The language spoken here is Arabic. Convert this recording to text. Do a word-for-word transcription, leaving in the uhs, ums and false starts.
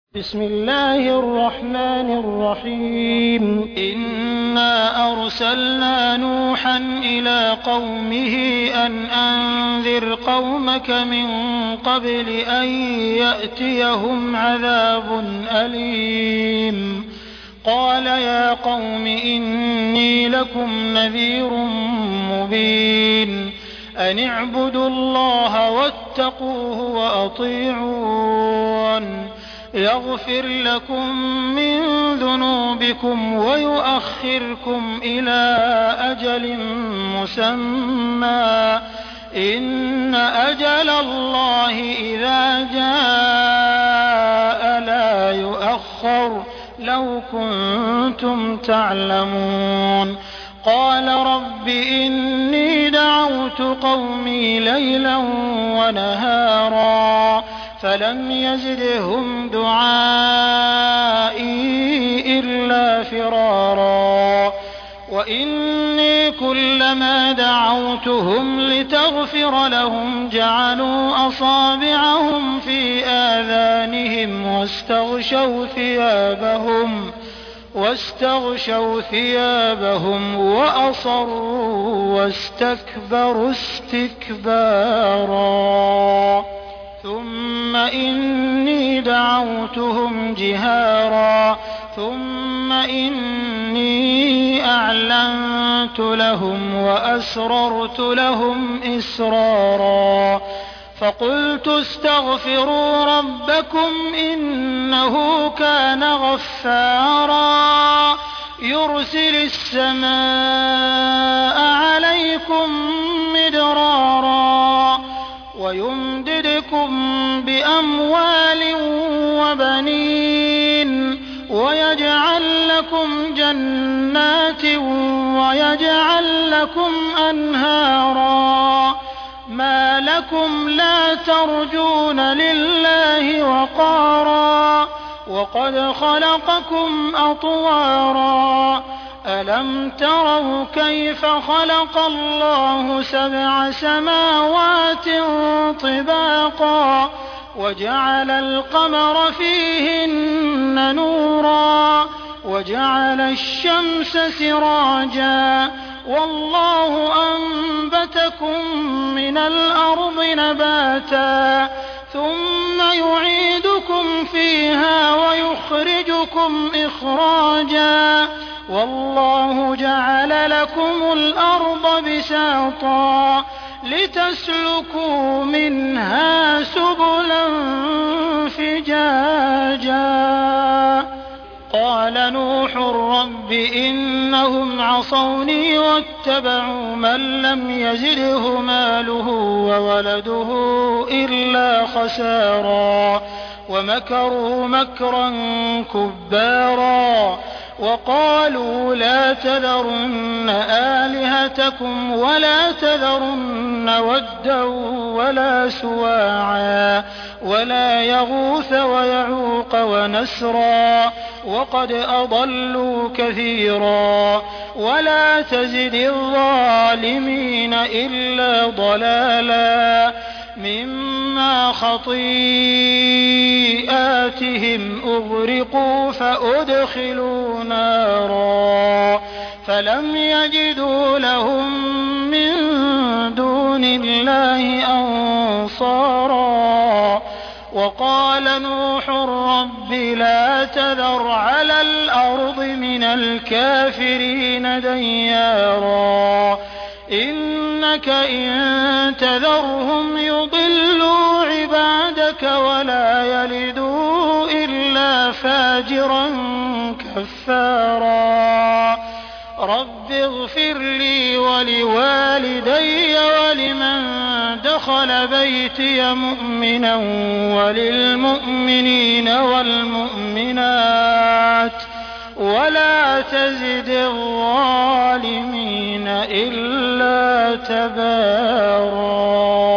بسم الله الرحمن الرحيم إنا أرسلنا نوحا إلى قومه أن أنذر قومك من قبل أن يأتيهم عذاب أليم قال يا قوم إني لكم نذير مبين أن اعبدوا الله واتقوه وأطيعون يغفر لكم من ذنوبكم ويؤخركم إلى أجل مسمى إن أجل الله إذا جاء لا يؤخر لو كنتم تعلمون قال رب إني دعوت قومي ليلا ونهارا فلم يزدهم دعائي إلا فرارا وإني كلما دعوتهم لتغفر لهم جعلوا أصابعهم في آذانهم واستغشوا ثيابهم واستغشوا ثيابهم وأصروا واستكبروا استكبارا ثم إني دعوتهم جهارا ثم إني أعلنت لهم وأسررت لهم إسرارا فقلت استغفروا ربكم إنه كان غفارا يرسل السماء عليكم مدرارا ويمددكم بأموال وبنين ويجعل لكم جنات ويجعل لكم أنهارا ما لكم لا ترجون لله وقارا وقد خلقكم أطوارا ألم تروا كيف خلق الله سبع سماوات طباقا وجعل القمر فيهن نورا وجعل الشمس سراجا والله أنبتكم من الأرض نباتا ثم يعيدكم فيها ويخرجكم إخراجا والله جعل لكم الأرض بساطا لتسلكوا منها سبلا فجاجا قال نوح رب إنهم عصوني واتبعوا من لم يزده ماله وولده إلا خسارا ومكروا مكرا كبارا وقالوا لا تذرن آلهتكم ولا تذرن ودا ولا سواعا ولا يغوث ويعوق ونسرا وقد أضلوا كثيرا ولا تزد الظالمين إلا ضلالا مما خطيئاتهم أغرقوا فأدخلوا نارا فلم يجدوا لهم من دون الله أنصارا وقال نوح رب لا تذر على الأرض من الكافرين ديارا إنك إن تذرهم يضلوا عبادك ولا يلدوا إلا فاجرا كفارا رب اغفر لي ولوالدي ولمن دخل بيتي مؤمنا وللمؤمنين والمؤمنات ولا تزد الظالمين إلا تبارا